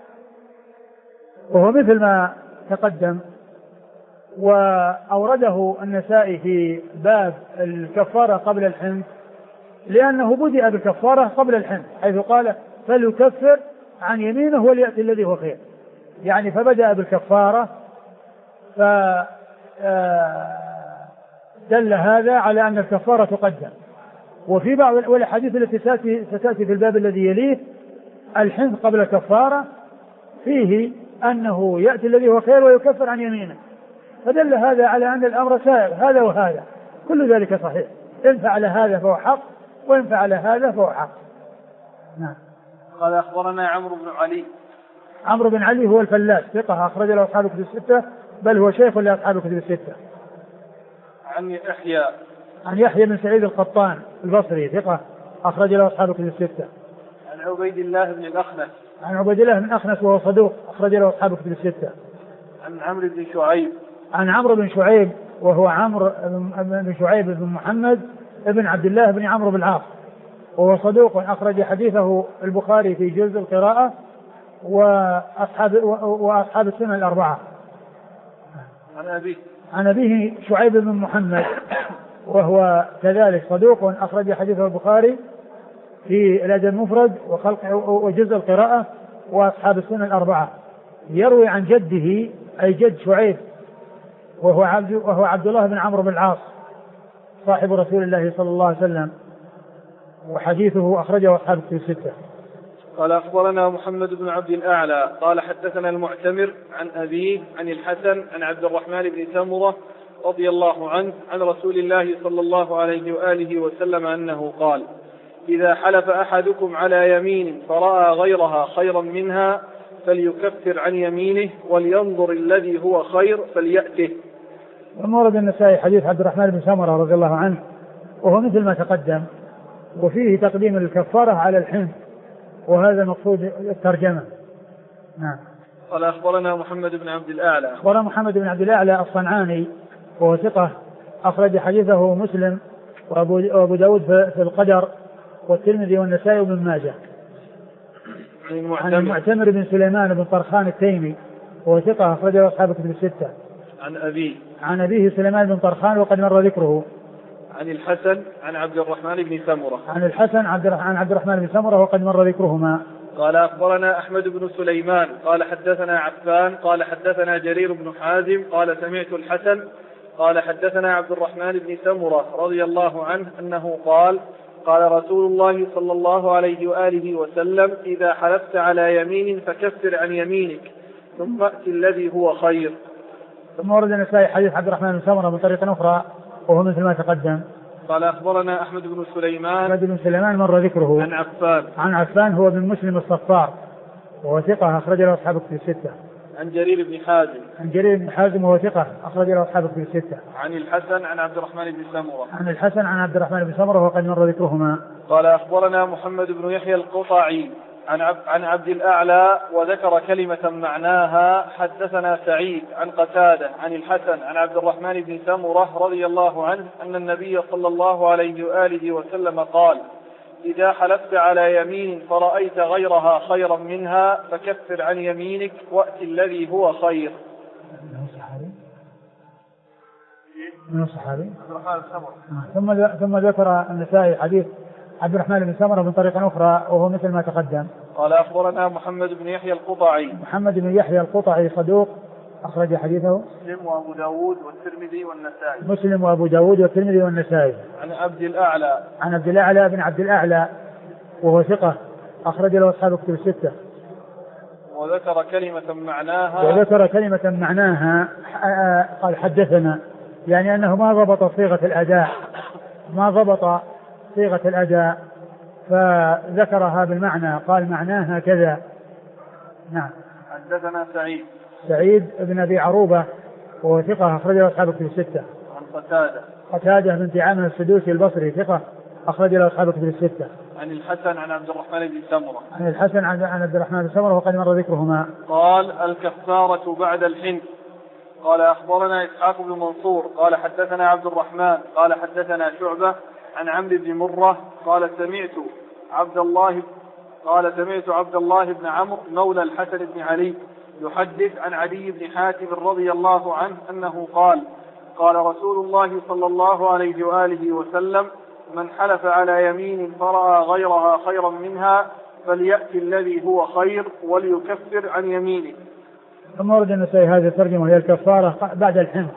وهو مثل ما تقدم. وأورده النسائي في باب الكفارة قبل الحنث لأنه بدأ بالكفارة قبل الحنث، حيث قال: فليكفر عن يمينه وليأتي الذي هو خير، يعني فبدأ بالكفارة، فدل هذا على أن الكفارة تقدم. وفي بعض الأحاديث التي ستأتي في الباب الذي يليه الحنث قبل الكفارة فيه أنه يأتي الذي هو خير ويكفر عن يمينه، فدل هذا على أن الأمر سائر، هذا وهذا كل ذلك صحيح، إن فعل هذا فهو حق وإن فعل هذا فهو حق. نعم. قال: أخبرنا عمرو بن علي. عمرو بن علي هو الفلاس ثقة أخرج له أصحاب الكتب الستة، بل هو شيخ لأصحاب الكتب الستة. عن يحيى. عن يحيى بن سعيد القطان البصري ثقة أخرج له أصحاب الكتب الستة. عن عبيد الله بن الأخنس. عن عبد الله بن أخنس وهو صدوق أخرج له أصحاب كتب الستة. عن عمرو بن شعيب. عن عمرو بن شعيب وهو عمرو بن شعيب بن محمد ابن عبد الله بن عمرو بن العاص وهو صدوق أخرج حديثه البخاري في جزء القراءة وأصحاب السنة الأربعة. عن أبيه شعيب بن محمد وهو كذلك صدوق أخرج حديثه البخاري في الأدب المفرد وجزء القراءة وأصحاب السنة الأربعة. يروي عن جده أي جد شعيب وهو عبد الله بن عمرو بن العاص صاحب رسول الله صلى الله عليه وسلم وحديثه أخرجه أصحاب الكتب الستة. قال أخبرنا محمد بن عبد الأعلى قال حدثنا المعتمر عن أبيه عن الحسن عن عبد الرحمن بن سمرة رضي الله عنه عن رسول الله صلى الله عليه وآله وسلم أنه قال: إذا حلف أحدكم على يمين فرأى غيرها خيرا منها فليكفر عن يمينه ولينظر الذي هو خير فليأته. ومورد النسائي حديث عبد الرحمن بن سمرة رضي الله عنه وهو مثل ما تقدم وفيه تقديم الكفارة على الحنث وهذا مقصود الترجمة. نعم. قال أخبرنا محمد بن عبد الأعلى. أخبرنا محمد بن عبد الأعلى الصنعاني وهو ثقة أخرج حديثه مسلم وأبو داود في القدر والترمذي والنسائي وابن ماجه. عن المعتمر بن سليمان بن طرخان التيمي وهو ثقة أخرجه أصحاب الكتب الستة. عن أبيه سليمان بن طرخان وقد مر ذكره. عن الحسن عن عبد الرحمن بن سمرة. عن الحسن عن عبد الرحمن بن سمرة وقد مر ذكرهما. قال أخبرنا أحمد بن سليمان قال حدثنا عفان قال حدثنا جرير بن حازم قال سمعت الحسن قال حدثنا عبد الرحمن بن سمرة رضي الله عنه أنه قال: قال رسول الله صلى الله عليه وآله وسلم: إذا حلفت على يمين فكفر عن يمينك ثم أت الذي هو خير. ثم ورد النسائي حديث عبد الرحمن بن سمرة من طريق أخرى وهو مثل ما تقدم. قال أخبرنا أحمد بن سليمان مر ذكره. عن عفان هو بن مسلم الصفار وهو ثقة أخرج له أصحاب الكتب الستة. عن جرير بن حازم وهو ثقة أخرج له أصحاب الكتب الستة. عن الحسن عن عبد الرحمن بن سمرة وقد مر ذكرهما. قال أخبرنا محمد بن يحيى القطعي عن عبد الأعلى وذكر كلمة معناها: حدثنا سعيد عن قتادة عن الحسن عن عبد الرحمن بن سمرة رضي الله عنه أن النبي صلى الله عليه وآله وسلم قال: إذا حلفت على يمين فرأيت غيرها خيرا منها فكفر عن يمينك وأت الذي هو خير. من الصحابي ثم ذكر النسائي حديث عبد الرحمن بن سمرة من طريق أخرى وهو مثل ما تقدم. قال أخبرنا محمد بن يحيى القطعي صدوق أخرج حديثه مسلم وأبو داود والترمذي والنسائي. عن عبد الأعلى بن عبد الأعلى وهو ثقة أخرج له أصحاب الكتب الستة. وذكر كلمة معناها قال حدثنا يعني أنه ما ضبط صيغة الأداء فذكرها بالمعنى قال معناها كذا. نعم. حدثنا سعيد بن أبي عروبة وهو ثقة أخرج له أصحاب الكتب الستة. عن قتادة بن عامر السدوسي البصري ثقة أخرج له أصحاب الكتب الستة. عن الحسن عن عبد الرحمن بن سمرة وقد مر ذكرهما. قال: الكفارة بعد الحنث. قال أخبرنا إسحاق بن منصور قال حدثنا عبد الرحمن قال حدثنا شعبة عن عمرو بن مرة قال سمعت عبد الله بن عمرو مولى الحسن بن علي يحدث عن علي بن حاتم رضي الله عنه أنه قال: قال رسول الله صلى الله عليه وآله وسلم: من حلف على يمين فرأى غيرها خيرا منها فليأتي الذي هو خير وليكفر عن يمينه. ثم ورد النسائي هذه الترجمة هي الكفارة بعد الحنث.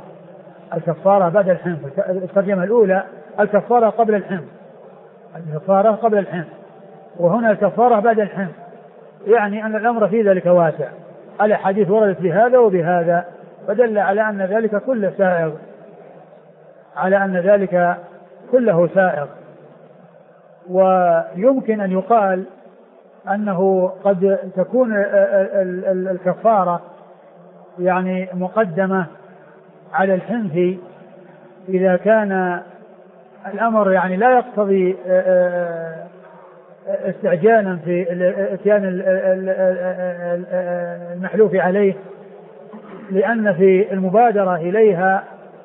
الترجمة الأولى الكفارة قبل الحنث وهنا الكفارة بعد الحنث، يعني أن الأمر في ذلك واسع. الحديث وردت بهذا وبهذا فدل على أن ذلك كله سائغ. ويمكن أن يقال أنه قد تكون الكفارة يعني مقدمة على الحنث إذا كان الأمر يعني لا يقتضي استعجالا في اتيان المحلوف عليه، لأن في المبادرة إليها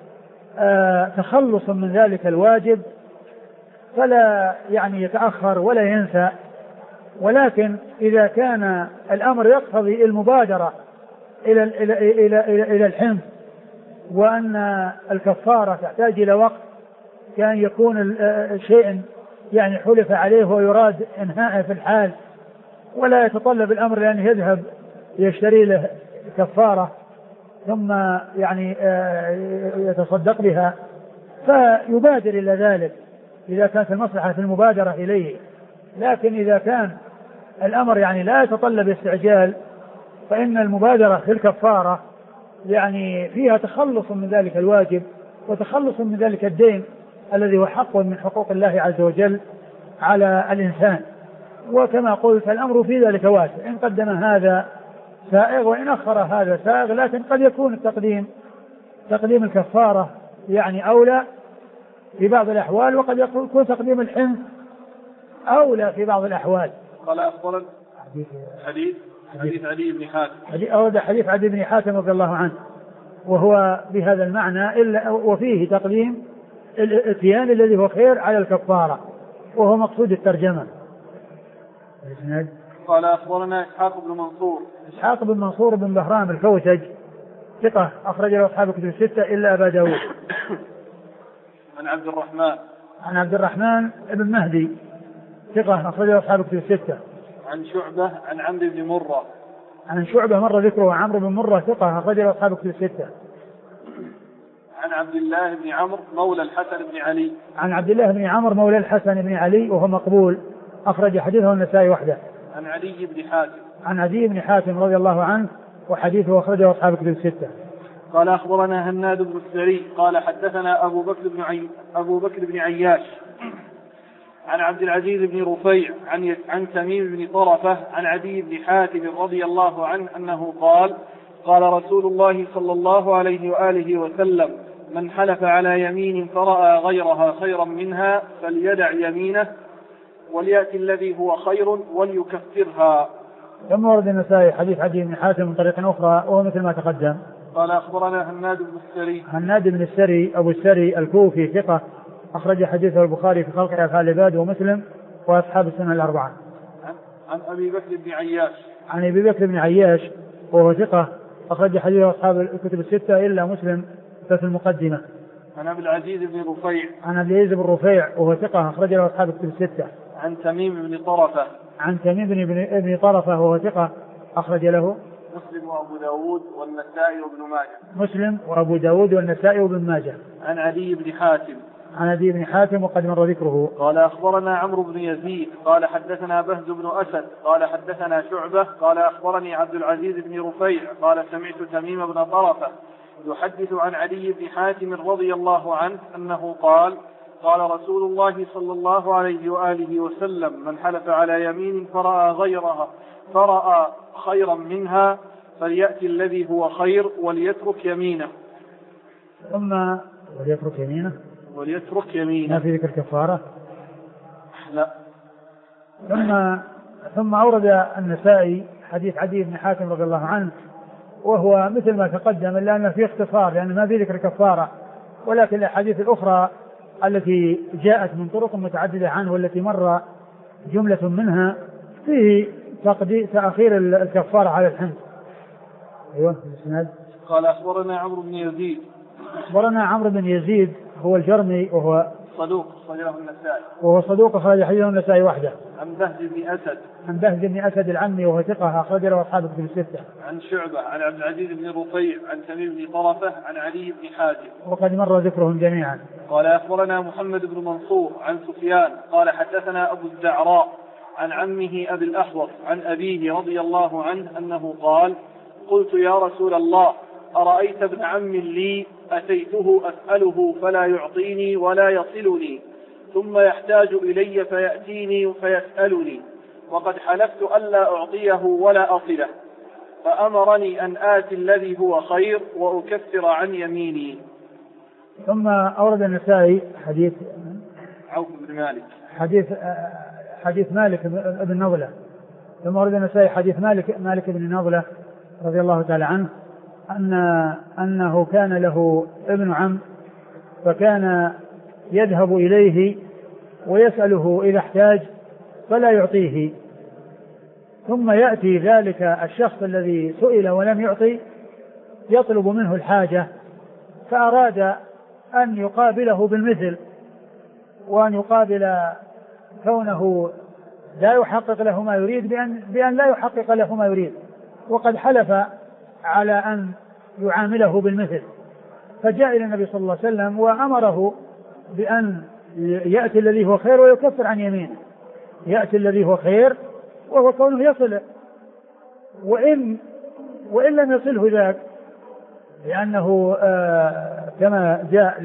تخلص من ذلك الواجب، فلا يعني يتأخر ولا ينسى. ولكن إذا كان الأمر يقتضي المبادرة إلى الحنث، وأن الكفارة تحتاج إلى وقت، كان يكون شيء يعني حلف عليه ويراد إنهاءه في الحال، ولا يتطلب الأمر لأن يذهب يشتري له كفارة ثم يعني يتصدق بها، فيبادر إلى ذلك إذا كانت المصلحة في المبادرة إليه. لكن إذا كان الأمر يعني لا يتطلب استعجال، فإن المبادرة في الكفارة يعني فيها تخلص من ذلك الواجب وتخلص من ذلك الدين الذي هو حق من حقوق الله عز وجل على الإنسان. وكما قلت الأمر في ذلك واسع، إن قدم هذا سائغ وإن أخر هذا سائغ، لكن قد يكون تقديم الكفارة يعني أولى في بعض الأحوال، وقد يكون تقديم الحنث أولى في بعض الأحوال. قال أفضل حديث علي بن حاتم، أورد حديث علي بن حاتم رضي الله عنه، وهو بهذا المعنى إلا وفيه تقديم الاتيان الذي هو خير على الكفارة، وهو مقصود الترجمة. قال أخبرنا إسحاق بن منصور بن بهرام الكوسج ثقة أخرج له أصحاب الكتب الستة إلا أبا داود. عن عبد الرحمن بن مهدي ثقة أخرج له أصحاب الكتب الستة. عن شعبة عن عمرو بن مرة. عن شعبة مر ذكره، عمرو بن مرة ثقة أخرج له أصحاب الكتب الستة. عن عبد الله بن عمرو مولى الحسن بن علي. عن عبد الله بن عمرو مولى الحسن بن علي وهو مقبول، أخرج حديثه النسائي وحده. عن علي بن حاتم. عن علي بن حاتم رضي الله عنه وحديثه أخرجه أصحاب الكتب الستة. قال أخبرنا هناد بن السري قال حدثنا أبو بكر بن عياش عن عبد العزيز بن رفيع عن تميم بن طرفة عن عدي بن حاتم رضي الله عنه أنه قال رسول الله صلى الله عليه وآله وسلم: من حلف على يمين فرأى غيرها خيرا منها فليدع يمينه وليأتي الذي هو خير وليكفرها. ثم ورد النسائي حديث عدي بن حاتم من طريق أخرى وهو مثل ما تقدم. قال أخبرنا هناد بن السري أبو السري الكوفي ثقة أخرج حديثه البخاري في خلق أفعال العباد ومسلم وأصحاب السنة الأربعة. عن أبي بكر بن عياش. عن أبي بكر بن عياش وهو ثقة أخرج حديثه أصحاب الكتب الستة إلا مسلم في المقدمة. عن عبد العزيز بن رفيع. عن عبد العزيز بن رفيع وهو ثقة أخرج له أصحاب الكتب الستة. عن تميم بن طرفة. عن تميم بن طرفة وهو ثقة أخرج له مسلم وأبو داود والنسائي وابن ماجه. مسلم وأبو داود والنسائي وابن ماجه. عن علي بن حاتم. عن عدي بن حاتم وقد مر ذكره. قال أخبرنا عمرو بن يزيد قال حدثنا بهز بن أسد قال حدثنا شعبة قال أخبرني عبد العزيز بن رفيع قال سمعت تميم بن طرفة يحدث عن علي بن حاتم رضي الله عنه أنه قال رسول الله صلى الله عليه وآله وسلم: من حلف على يمين فرأى خيرا منها فليأتي الذي هو خير وليترك يمينه. ثم وليترك يمينه ما في ذكر كفارة. لا. ثم أورد النسائي حديث عدي بن حاتم رضي الله عنه وهو مثل ما تقدم إلا أنه فيه اختصار لأن ما في ذكر كفارة، ولكن الأحاديث الأخرى التي جاءت من طرق متعددة عنه والتي مر جملة منها فيه تأخير الكفارة على الحنث. أيوة الإسناد. قال أخبرنا عمرو بن يزيد. أخبرنا عمرو بن يزيد هو الجرمي وهو صدوق أخرجه النسائي. وهو صدوق أخرج حديثه النسائي وحده. عن بهز بن أسد. عن بهز بن أسد العمي وهو ثقة أخرج له أصحاب الكتب الستة. عن شعبة عن عبد العزيز بن رفيع عن تميم بن طرفة عن علي بن حاتم وقد مر ذكرهم جميعا. قال أخبرنا محمد بن منصور عن سفيان قال حدثنا أبو الزعراء عن عمه أبي الأحوص عن أبيه رضي الله عنه أنه قال: قلت يا رسول الله أرأيت ابن عم لي أتيته أسأله فلا يعطيني ولا يصلني ثم يحتاج إلي فيأتيني فيسألني وقد حلفت ألا أعطيه ولا أصله فأمرني أن آتي الذي هو خير وأكفر عن يميني. ثم أورد النسائي حديث عوف بن مالك. حديث مالك بن نضلة، ثم ورد النسائي حديث مالك بن نضلة رضي الله تعالى عنه أنه كان له ابن عم، فكان يذهب إليه ويسأله إذا احتاج فلا يعطيه، ثم يأتي ذلك الشخص الذي سئل ولم يعطي يطلب منه الحاجة، فأراد أن يقابله بالمثل، وأن يقابل كونه لا يحقق له ما يريد بأن لا يحقق له ما يريد، وقد حلف على أن يعامله بالمثل. فجاء إلى النبي صلى الله عليه وسلم وأمره بأن يأتي الذي هو خير ويكفر عن يمينه، يأتي الذي هو خير وهو كونه يصل، وإن لم يصله ذاك، لأنه كما جاء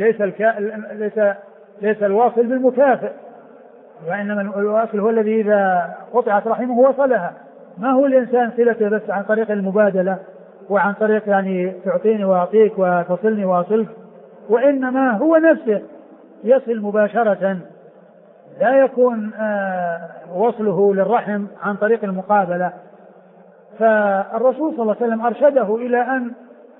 ليس الواصل بالمكافئ، وإنما الواصل هو الذي إذا قطعت رحمه وصلها. ما هو الإنسان صلته بس عن طريق المبادلة وعن طريق يعني تعطيني وأعطيك وتصلني وأصلك، وإنما هو نفسه يصل مباشرة، لا يكون وصله للرحم عن طريق المقابلة. فالرسول صلى الله عليه وسلم أرشده إلى أن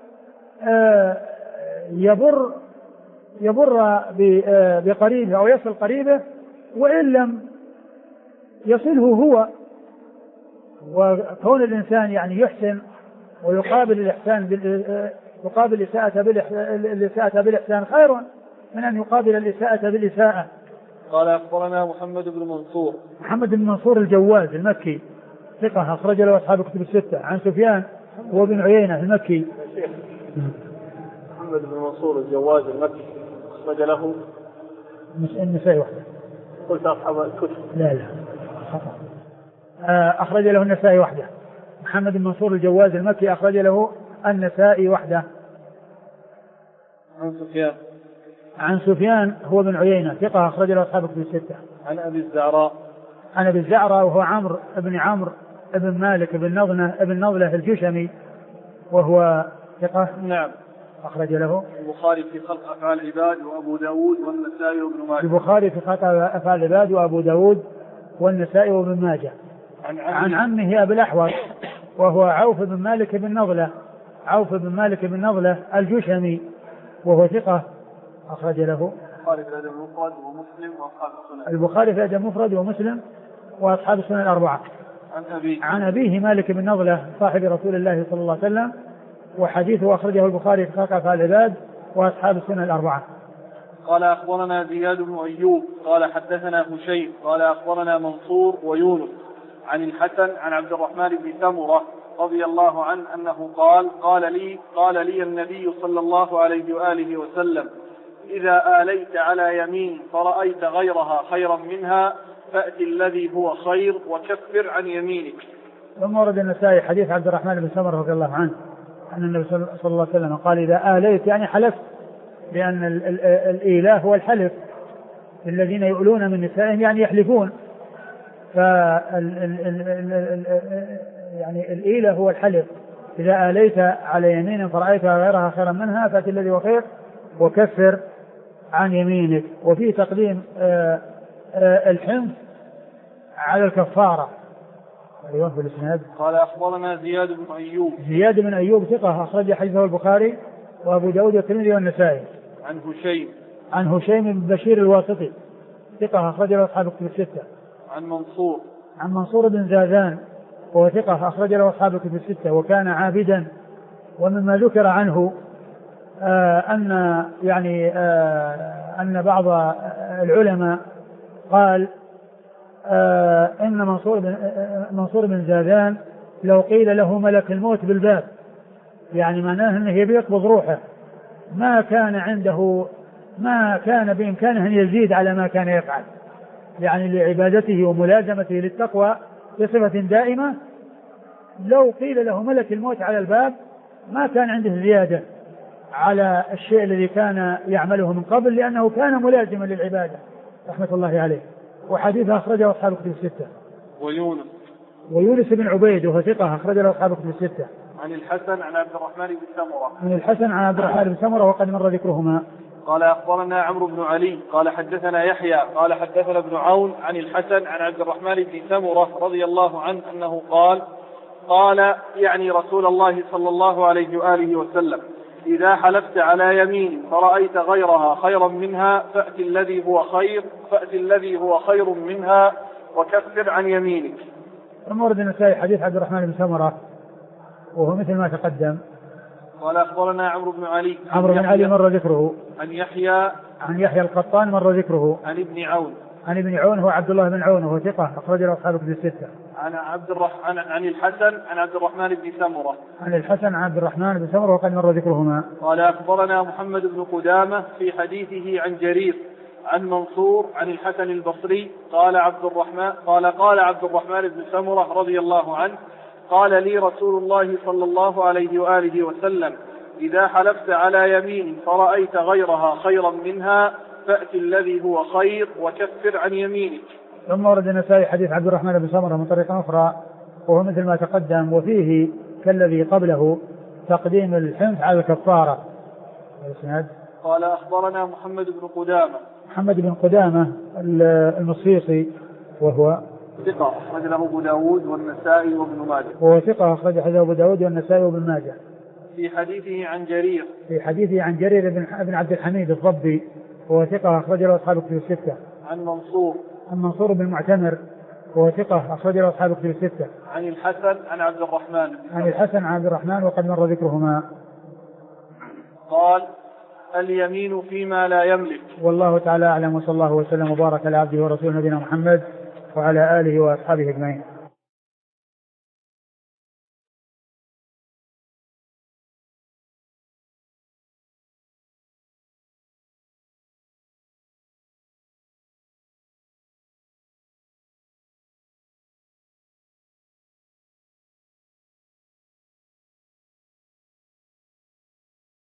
يبر بقريبه أو يصل قريبه، وإن لم يصله هو. وكون الإنسان يعني يحسن ويقابل يقابل الإساءة بالإحسان خير من أن يقابل الإساءة بالإساءة. قال أخبرنا محمد بن منصور الجواز المكي ثقة أخرج له أصحاب كتب الستة. عن سفيان هو بن عيينة المكي. محمد بن منصور الجواز المكي أخرج له النسائي وحده. قلت أصحاب الكتب. لا خطأ. أخرج له النسائي وحده. محمد بن منصور الجواز المكي أخرج له النسائي وحده. عن سفيان هو بن عيينة ثقة أخرج له أصحاب كتب الستة. عن أبي الزعراء وهو عمرو بن مالك بن نضلة الجشمي، وهو ثقة. نعم. أخرج له البخاري في خلق أفعال العباد وأبو داود والنسائي وابن ماجه. البخاري في خلق أفعال العباد وأبو داود والنسائي وابن ماجه. عن عمه أبي الأحوص وهو عوف بن مالك بن نضلة الجشمي، وهو ثقة أخرج له البخاري في الأدب المفرد ومسلم وأصحاب السنن الأربعة. عن أبيه مالك بن نضلة صاحب رسول الله صلى الله عليه وسلم، وحديثه أخرجه البخاري في خلق أفعال العباد وأصحاب السنن الأربعة. قال أخبرنا زياد بن أيوب قال حدثنا هشيم قال أخبرنا منصور ويونس عن الحسن عن عبد الرحمن بن سمرة رضي الله عنه أنه قال لي النبي صلى الله عليه وآله وسلم: إذا آليت على يمين فرأيت غيرها خيرا منها فأتي الذي هو خير وكفر عن يمينك. ثم ورد النسائي حديث عبد الرحمن بن سمرة رضي الله عنه أن النبي صلى الله عليه وسلم قال: إذا آليت يعني حلفت، لأن الإيلاء هو الحلف، الذين يؤلون من نسائهم يعني يحلفون، يعني الإيلاء هو الحلف. إذا آليت على يمين فرأيت غيرها خيرا منها فأتي الذي هو خير وكفر عن يمينك. وفي تقديم الحنث على الكفارة. أيوه في الإسناد. قال أخبرنا زياد بن أيوب ثقة أخرج حديثه البخاري وأبو داود والترمذي والنسائي. عن هشيم بن بشير الواسطي ثقة أخرج له أصحاب الكتب الستة. عن منصور بن زازان وهو ثقة أخرج له أصحاب الكتب الستة، وكان عابدا. ومما ذكر عنه أن بعض العلماء قال إن منصور بن زازان لو قيل له ملك الموت بالباب، يعني معناه أنه يبي يقبض روحه، ما كان بإمكانه أن يزيد على ما كان يفعل، يعني لعبادته وملازمته للتقوى بصفة دائمة. لو قيل له ملك الموت على الباب ما كان عنده زيادة على الشيء الذي كان يعمله من قبل، لأنه كان ملازما للعبادة رحمة الله عليه. وحديثه أخرجه أصحاب الكتب الستة. ويونس بن عبيد وهو ثقة أخرج له أصحاب الكتب الستة. عن الحسن عن عبد الرحمن بن سمرة وقد مر ذكرهما. قال أخبرنا عمرو بن علي قال حدثنا يحيى قال حدثنا ابن عون عن الحسن عن عبد الرحمن بن سمرة رضي الله عنه أنه قال يعني رسول الله صلى الله عليه وآله وسلم: إذا حلفت على يمين فرأيت غيرها خيرا منها فأت الذي هو خير منها وكفر عن يمينك. ثم ورد النسائي حديث عبد الرحمن بن سمرة وهو مثل ما تقدم. قال أخبرنا عمرو بن علي مر ذكره. عن يحيى القطان مر ذكره. عن ابن عون هو عبد الله بن عون وهو ثقة أخرج له أصحاب الكتب الستة. عن الحسن عن عبد الرحمن بن سمرة. عن الحسن عن عبد الرحمن بن سمرة وقد مر ذكرهما. قال أخبرنا محمد بن قدامة في حديثه عن جرير عن منصور عن الحسن البصري قال عبد الرحمن بن سمرة رضي الله عنه: قال لي رسول الله صلى الله عليه وآله وسلم: إذا حلفت على يمين فرأيت غيرها خيرا منها فأت الذي هو خير وكفر عن يمينك. ثم ورد النسائي حديث عبد الرحمن بن سمرة من طريق أخرى وهو مثل ما تقدم وفيه كالذي قبله تقديم الحنث على الكفارة. قال أخبرنا محمد بن قدامة المصيصي وهو ثقة أخرج له أبو داود والنسائي وابن ماجه. وهو ثقة أخرج له أبو داود والنسائي وابن ماجه. في حديثه عن جرير بن عبد الحميد الضبي وهو ثقة أخرج له أصحاب الكتب الستة. عن منصور بن معتمر وهو ثقة أخرج له أصحاب الكتب الستة. عن الحسن عن عبد الرحمن وقد مر ذكرهما. قال: اليمين فيما لا يملك. والله تعالى أعلم، وصلى الله وسلم وبارك على عبده ورسوله نبينا محمد وعلى آله وأصحابه أجمعين.